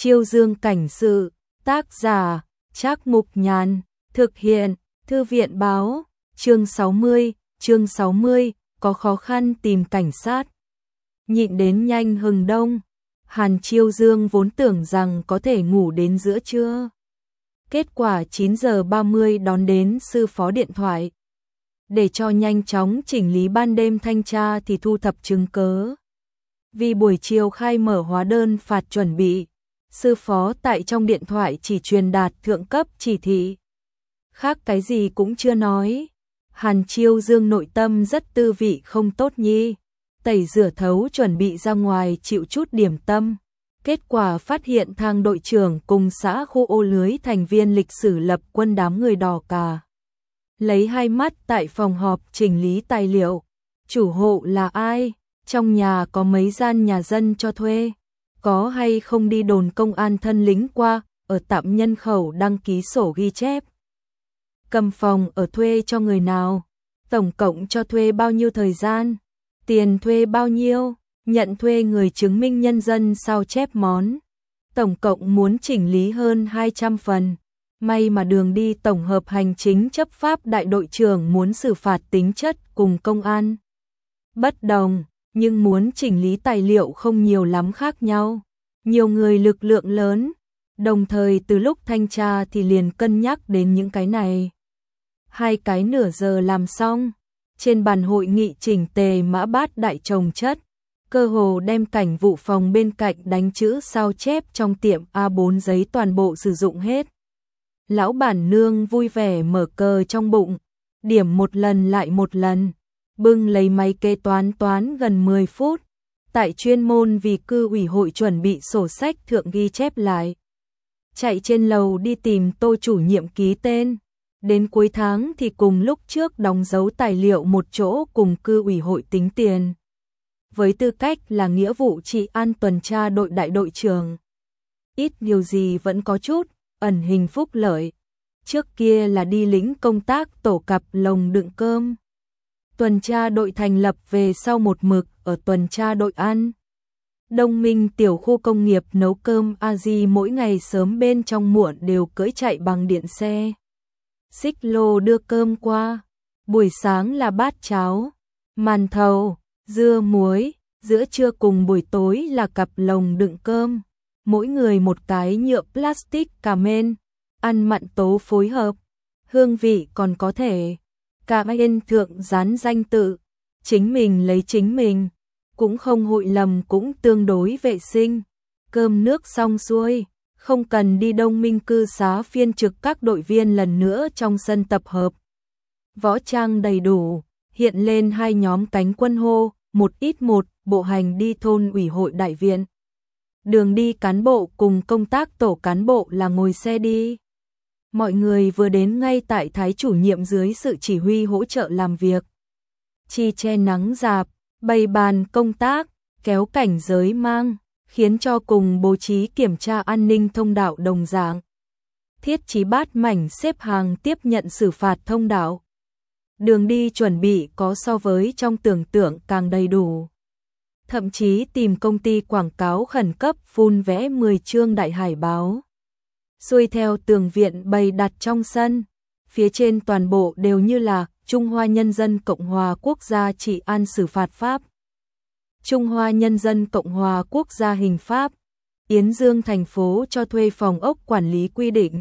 Chiêu Dương cảnh sự, tác giả, Trác Mục Nhàn, thực hiện, Thư viện báo, chương 60, có khó khăn tìm cảnh sát. Nhịn đến nhanh hừng đông, Hàn Chiêu Dương vốn tưởng rằng có thể ngủ đến giữa trưa. Kết quả 9 giờ 30 đón đến sư phó điện thoại. Để cho nhanh chóng chỉnh lý ban đêm thanh tra thì thu thập chứng cớ. Vì buổi chiều khai mở hóa đơn phạt chuẩn bị, sư phó tại trong điện thoại chỉ truyền đạt thượng cấp chỉ thị. Khác cái gì cũng chưa nói. Hàn Chiêu Dương nội tâm rất tư vị không tốt nhi. Tẩy rửa thấu chuẩn bị ra ngoài chịu chút điểm tâm. Kết quả phát hiện thang đội trưởng cùng xã khu ô lưới thành viên lịch sử lập quân đám người đỏ cà. Lấy hai mắt tại phòng họp chỉnh lý tài liệu. Chủ hộ là ai? Trong nhà có mấy gian nhà dân cho thuê? Có hay không đi đồn công an thân lính qua, ở tạm nhân khẩu đăng ký sổ ghi chép? Cầm phòng ở thuê cho người nào? Tổng cộng cho thuê bao nhiêu thời gian? Tiền thuê bao nhiêu? Nhận thuê người chứng minh nhân dân sao chép món. Tổng cộng muốn chỉnh lý hơn 200 phần. May mà đường đi tổng hợp hành chính chấp pháp đại đội trưởng muốn xử phạt tính chất cùng công an bất đồng, nhưng muốn chỉnh lý tài liệu không nhiều lắm khác nhau. Nhiều người lực lượng lớn, đồng thời từ lúc thanh tra thì liền cân nhắc đến những cái này. 2 cái nửa giờ làm xong, trên bàn hội nghị chỉnh tề mã bát đại chồng chất, cơ hồ đem cảnh vụ phòng bên cạnh đánh chữ sao chép trong tiệm A4 giấy toàn bộ sử dụng hết. Lão bản nương vui vẻ mở cờ trong bụng, điểm một lần lại một lần, bưng lấy máy kế toán gần 10 phút. Tại chuyên môn vì cư ủy hội chuẩn bị sổ sách thượng ghi chép lại. Chạy trên lầu đi tìm Tô chủ nhiệm ký tên. Đến cuối tháng thì cùng lúc trước đóng dấu tài liệu một chỗ cùng cư ủy hội tính tiền. Với tư cách là nghĩa vụ trị an tuần tra đội đại đội trưởng. Ít điều gì vẫn có chút ẩn hình phúc lợi. Trước kia là đi lĩnh công tác tổ cặp lồng đựng cơm. Tuần tra đội thành lập về sau một mực ở tuần tra đội ăn. Đông Minh tiểu khu công nghiệp nấu cơm A-di mỗi ngày sớm bên trong muộn đều cưỡi chạy bằng điện xe. Xích lô đưa cơm qua. Buổi sáng là bát cháo, màn thầu, dưa muối, giữa trưa cùng buổi tối là cặp lồng đựng cơm. Mỗi người một cái nhựa plastic cà mên, ăn mặn tố phối hợp, hương vị còn có thể. Cả bên thượng dán danh tự, chính mình lấy chính mình, cũng không hội lầm cũng tương đối vệ sinh. Cơm nước xong xuôi, không cần đi Đông Minh cư xá phiên trực các đội viên lần nữa trong sân tập hợp. Võ trang đầy đủ, hiện lên 2 nhóm cánh quân hô, 1x1, bộ hành đi thôn ủy hội đại viện. Đường đi cán bộ cùng công tác tổ cán bộ là ngồi xe đi. Mọi người vừa đến ngay tại Thái chủ nhiệm dưới sự chỉ huy hỗ trợ làm việc. Chi che nắng rạp, bày bàn công tác, kéo cảnh giới mang, khiến cho cùng bố trí kiểm tra an ninh thông đạo đồng dạng. Thiết trí bát mảnh xếp hàng tiếp nhận xử phạt thông đạo. Đường đi chuẩn bị có so với trong tưởng tượng càng đầy đủ. Thậm chí tìm công ty quảng cáo khẩn cấp phun vẽ 10 chương đại hải báo. Xuôi theo tường viện bày đặt trong sân, phía trên toàn bộ đều như là Trung Hoa Nhân dân Cộng hòa Quốc gia trị an xử phạt pháp. Trung Hoa Nhân dân Cộng hòa Quốc gia hình pháp. Yến Dương thành phố cho thuê phòng ốc quản lý quy định.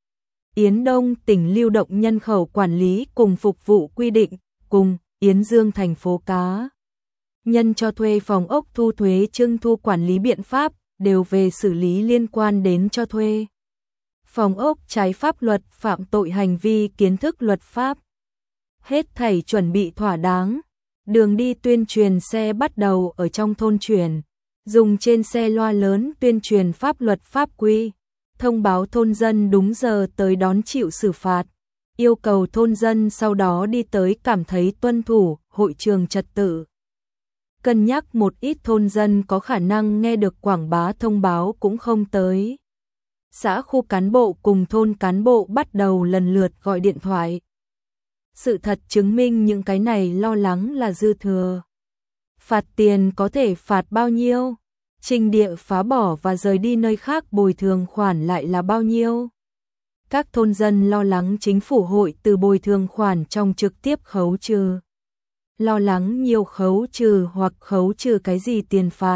Yến Đông tỉnh lưu động nhân khẩu quản lý cùng phục vụ quy định, cùng Yến Dương thành phố cá nhân cho thuê phòng ốc thu thuế trưng thu quản lý biện pháp đều về xử lý liên quan đến cho thuê phòng ốc trái pháp luật phạm tội hành vi kiến thức luật pháp. Hết thảy chuẩn bị thỏa đáng. Đường đi tuyên truyền xe bắt đầu ở trong thôn truyền, dùng trên xe loa lớn tuyên truyền pháp luật pháp quy, thông báo thôn dân đúng giờ tới đón chịu xử phạt, yêu cầu thôn dân sau đó đi tới cảm thấy tuân thủ hội trường trật tự. Cân nhắc một ít thôn dân có khả năng nghe được quảng bá thông báo cũng không tới. Xã khu cán bộ cùng thôn cán bộ bắt đầu lần lượt gọi điện thoại. Sự thật chứng minh những cái này lo lắng là dư thừa. Phạt tiền có thể phạt bao nhiêu? Trình địa phá bỏ và rời đi nơi khác bồi thường khoản lại là bao nhiêu? Các thôn dân lo lắng chính phủ hội từ bồi thường khoản trong trực tiếp khấu trừ. Lo lắng nhiều khấu trừ hoặc khấu trừ cái gì tiền phạt.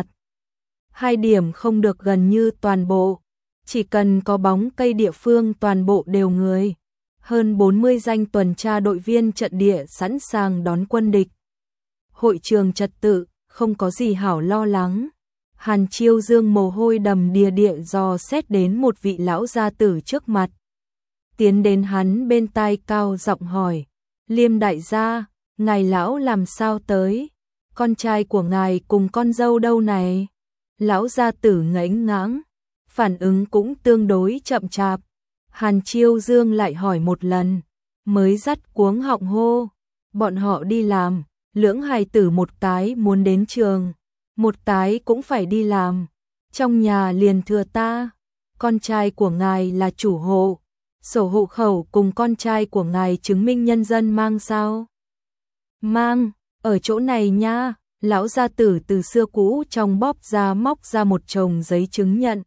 2 điểm không được gần như toàn bộ, chỉ cần có bóng cây địa phương toàn bộ đều người. Hơn 40 danh tuần tra đội viên trận địa sẵn sàng đón quân địch. Hội trường trật tự, không có gì hảo lo lắng. Hàn Chiêu Dương mồ hôi đầm đìa địa dò xét đến một vị lão gia tử trước mặt. Tiến đến hắn bên tai cao giọng hỏi, Liêm đại gia, ngài lão làm sao tới? Con trai của ngài cùng con dâu đâu này? Lão gia tử ngẫnh ngãng, phản ứng cũng tương đối chậm chạp. Hàn Chiêu Dương lại hỏi một lần, mới dắt cuống họng hô, bọn họ đi làm, lưỡng hài tử một cái muốn đến trường, một cái cũng phải đi làm, trong nhà liền thừa ta, con trai của ngài là chủ hộ, sổ hộ khẩu cùng con trai của ngài chứng minh nhân dân mang sao? Mang, ở chỗ này nha. Lão gia tử từ xưa cũ trong bóp ra móc ra một chồng giấy chứng nhận.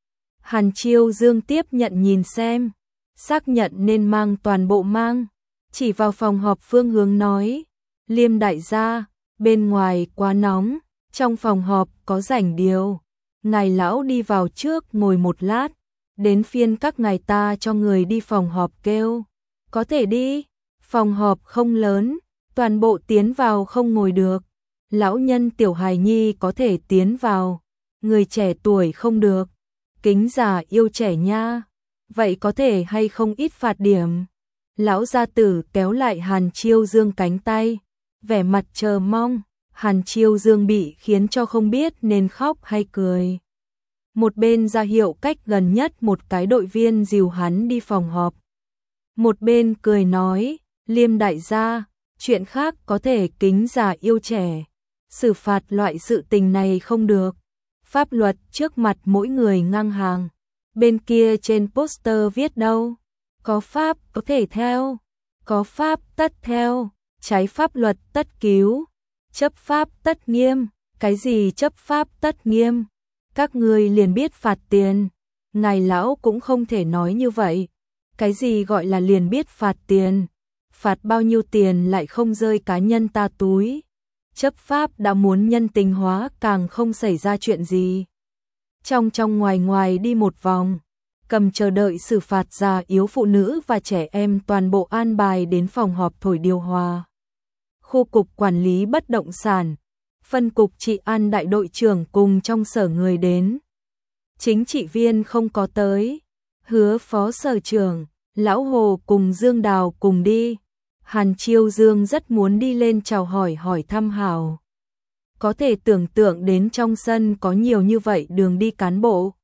Hàn Chiêu Dương tiếp nhận nhìn xem, xác nhận nên mang toàn bộ mang, chỉ vào phòng họp phương hướng nói, Liêm đại gia, bên ngoài quá nóng, trong phòng họp có rảnh điều, ngài lão đi vào trước ngồi một lát, đến phiên các ngài ta cho người đi phòng họp kêu, có thể đi, phòng họp không lớn, toàn bộ tiến vào không ngồi được. Lão nhân tiểu hài nhi có thể tiến vào, người trẻ tuổi không được, kính già yêu trẻ nha, vậy có thể hay không ít phạt điểm. Lão gia tử kéo lại Hàn Chiêu Dương cánh tay, vẻ mặt chờ mong, Hàn Chiêu Dương bị khiến cho không biết nên khóc hay cười. Một bên ra hiệu cách gần nhất một cái đội viên dìu hắn đi phòng họp. Một bên cười nói, Liêm đại gia, chuyện khác có thể kính già yêu trẻ. Xử phạt loại sự tình này không được. Pháp luật trước mặt mỗi người ngang hàng. Bên kia trên poster viết đâu? Có pháp có thể theo. Có pháp tất theo. Trái pháp luật tất cứu. Chấp pháp tất nghiêm. Cái gì chấp pháp tất nghiêm? Các ngươi liền biết phạt tiền. Ngài lão cũng không thể nói như vậy. Cái gì gọi là liền biết phạt tiền? Phạt bao nhiêu tiền lại không rơi cá nhân ta túi? Chấp pháp đã muốn nhân tình hóa càng không xảy ra chuyện gì. Trong ngoài ngoài đi một vòng, cầm chờ đợi xử phạt già yếu phụ nữ và trẻ em toàn bộ an bài đến phòng họp thổi điều hòa. Khu cục quản lý bất động sản, phân cục trị an đại đội trưởng cùng trong sở người đến. Chính trị viên không có tới, hứa phó sở trưởng, lão Hồ cùng Dương Đào cùng đi. Hàn Chiêu Dương rất muốn đi lên chào hỏi thăm hảo. Có thể tưởng tượng đến trong sân có nhiều như vậy đường đi cán bộ.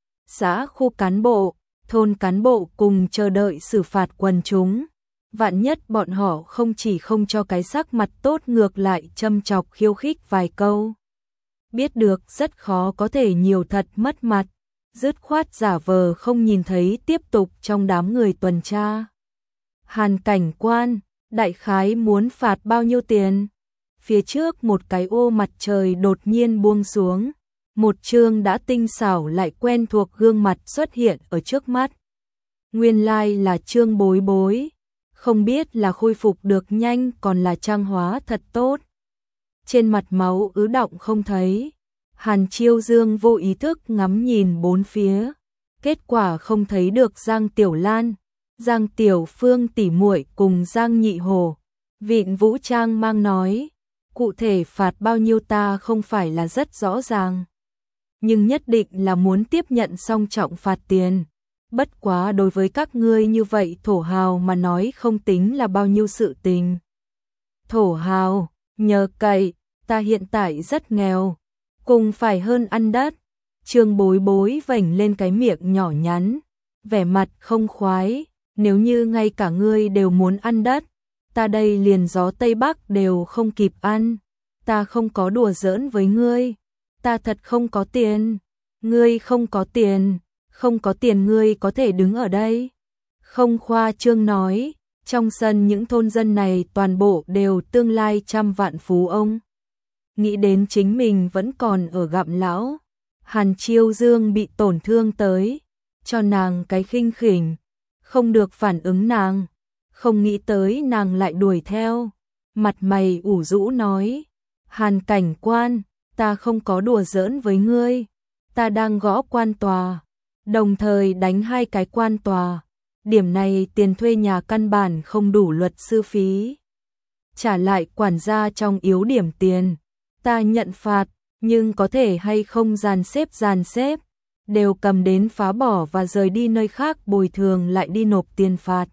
Xã khu cán bộ, thôn cán bộ cùng chờ đợi xử phạt quần chúng. Vạn nhất bọn họ không chỉ không cho cái sắc mặt tốt ngược lại châm chọc khiêu khích vài câu. Biết được rất khó có thể nhiều thật mất mặt, dứt khoát giả vờ không nhìn thấy tiếp tục trong đám người tuần tra. Hàn cảnh quan, đại khái muốn phạt bao nhiêu tiền? Phía trước một cái ô mặt trời đột nhiên buông xuống, một chương đã tinh xảo lại quen thuộc gương mặt xuất hiện ở trước mắt. Nguyên lai là Trương Bối Bối, không biết là khôi phục được nhanh còn là trang hóa thật tốt. Trên mặt máu ứ đọng không thấy, Hàn Chiêu Dương vô ý thức ngắm nhìn bốn phía, kết quả không thấy được Giang Tiểu Lan, Giang Tiểu Phương tỉ muội cùng Giang Nhị Hồ. Vịn Vũ Trang mang nói, cụ thể phạt bao nhiêu ta không phải là rất rõ ràng, nhưng nhất định là muốn tiếp nhận song trọng phạt tiền. Bất quá đối với các ngươi như vậy thổ hào mà nói không tính là bao nhiêu sự tình. Thổ hào, nhờ cậy, ta hiện tại rất nghèo, cùng phải hơn ăn đất. Trương Bối Bối vểnh lên cái miệng nhỏ nhắn, vẻ mặt không khoái, nếu như ngay cả ngươi đều muốn ăn đất, ta đây liền gió Tây Bắc đều không kịp ăn, ta không có đùa giỡn với ngươi, ta thật không có tiền, ngươi không có tiền, không có tiền ngươi có thể đứng ở đây. Không khoa trương nói, trong sân những thôn dân này toàn bộ đều tương lai trăm vạn phú ông. Nghĩ đến chính mình vẫn còn ở gặm lão, Hàn Chiêu Dương bị tổn thương tới, cho nàng cái khinh khỉnh, không được phản ứng nàng, không nghĩ tới nàng lại đuổi theo, mặt mày ủ rũ nói, Hàn cảnh quan, ta không có đùa giỡn với ngươi, ta đang gõ quan tòa, đồng thời đánh 2 cái quan tòa, điểm này tiền thuê nhà căn bản không đủ luật sư phí. Trả lại quản gia trong yếu điểm tiền, ta nhận phạt, nhưng có thể hay không dàn xếp, đều cầm đến phá bỏ và rời đi nơi khác bồi thường lại đi nộp tiền phạt.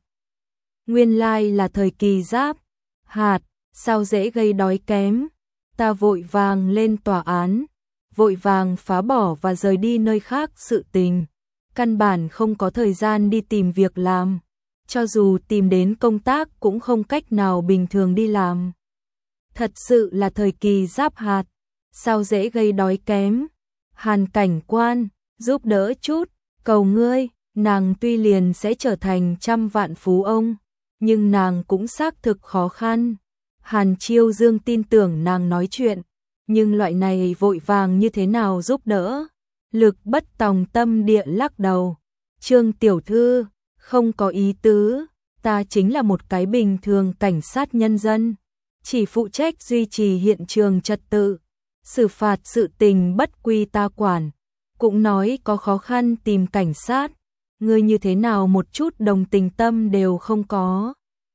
Nguyên lai là thời kỳ giáp, hạt, sao dễ gây đói kém, ta vội vàng lên tòa án, vội vàng phá bỏ và rời đi nơi khác sự tình, căn bản không có thời gian đi tìm việc làm, cho dù tìm đến công tác cũng không cách nào bình thường đi làm. Thật sự là thời kỳ giáp hạt, sao dễ gây đói kém, Hàn cảnh quan, giúp đỡ chút, cầu ngươi, nàng tuy liền sẽ trở thành trăm vạn phú ông, nhưng nàng cũng xác thực khó khăn. Hàn Chiêu Dương tin tưởng nàng nói chuyện, nhưng loại này vội vàng như thế nào giúp đỡ? Lực bất tòng tâm địa lắc đầu. Trương tiểu thư, không có ý tứ, ta chính là một cái bình thường cảnh sát nhân dân, chỉ phụ trách duy trì hiện trường trật tự, xử phạt sự tình bất quy ta quản, cũng nói có khó khăn tìm cảnh sát, ngươi như thế nào một chút đồng tình tâm đều không có.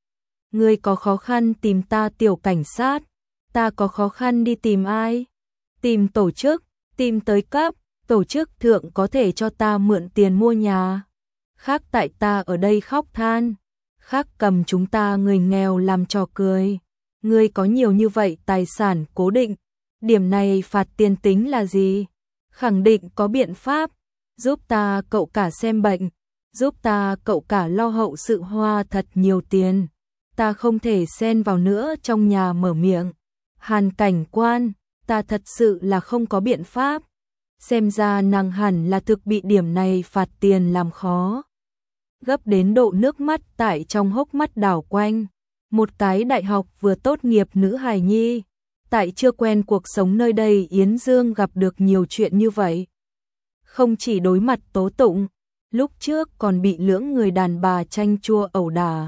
Ngươi có khó khăn tìm ta tiểu cảnh sát, ta có khó khăn đi tìm ai? Tìm tổ chức, tìm tới cấp, tổ chức thượng có thể cho ta mượn tiền mua nhà. Khác tại ta ở đây khóc than, khác cầm chúng ta người nghèo làm trò cười. Ngươi có nhiều như vậy tài sản cố định, điểm này phạt tiền tính là gì? Khẳng định có biện pháp, giúp ta cậu cả xem bệnh, giúp ta cậu cả lo hậu sự hoa thật nhiều tiền. Ta không thể xen vào nữa trong nhà mở miệng. Hàn cảnh quan, ta thật sự là không có biện pháp. Xem ra nàng hẳn là thực bị điểm này phạt tiền làm khó. Gấp đến độ nước mắt tại trong hốc mắt đảo quanh. Một cái đại học vừa tốt nghiệp nữ hài nhi, tại chưa quen cuộc sống nơi đây Yến Dương gặp được nhiều chuyện như vậy. Không chỉ đối mặt tố tụng, lúc trước còn bị lưỡng người đàn bà tranh chua ẩu đả.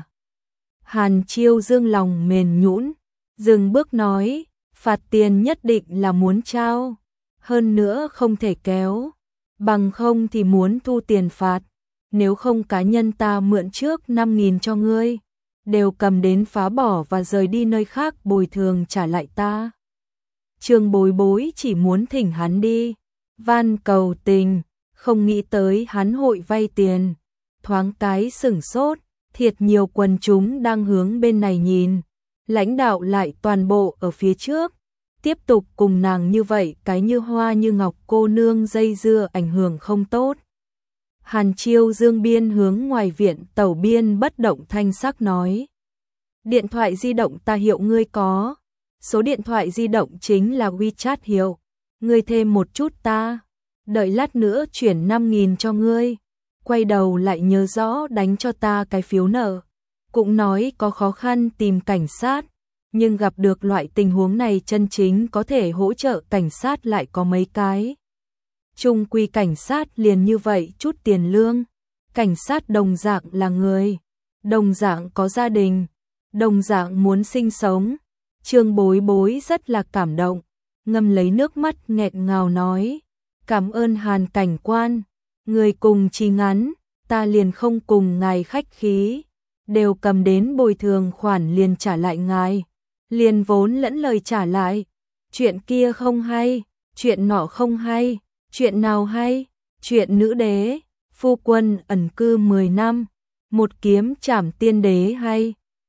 Hàn Chiêu Dương lòng mềm nhũn, dừng bước nói, phạt tiền nhất định là muốn trao, hơn nữa không thể kéo, bằng không thì muốn thu tiền phạt, nếu không cá nhân ta mượn trước 5.000 cho ngươi, đều cầm đến phá bỏ và rời đi nơi khác bồi thường trả lại ta. Trương Bối Bối chỉ muốn thỉnh hắn đi, van cầu tình, không nghĩ tới hắn hội vay tiền, thoáng cái sửng sốt. Thiệt nhiều quần chúng đang hướng bên này nhìn, lãnh đạo lại toàn bộ ở phía trước, tiếp tục cùng nàng như vậy cái như hoa như ngọc cô nương dây dưa ảnh hưởng không tốt. Hàn Chiêu Dương biên hướng ngoài viện tàu biên bất động thanh sắc nói. Điện thoại di động ta hiệu ngươi có, số điện thoại di động chính là WeChat hiệu, ngươi thêm một chút ta, đợi lát nữa chuyển 5.000 cho ngươi. Quay đầu lại nhớ rõ đánh cho ta cái phiếu nợ. Cũng nói có khó khăn tìm cảnh sát, nhưng gặp được loại tình huống này chân chính có thể hỗ trợ cảnh sát lại có mấy cái. Trung quy cảnh sát liền như vậy chút tiền lương. Cảnh sát đồng dạng là người, đồng dạng có gia đình, đồng dạng muốn sinh sống. Trương Bối Bối rất là cảm động, ngâm lấy nước mắt nghẹn ngào nói, cảm ơn Hàn cảnh quan. Người cùng chi ngắn, ta liền không cùng ngài khách khí, đều cầm đến bồi thường khoản liền trả lại ngài, liền vốn lẫn lời trả lại, chuyện kia không hay, chuyện nọ không hay, chuyện nào hay, chuyện nữ đế, phu quân ẩn cư 10 năm, một kiếm trảm tiên đế hay.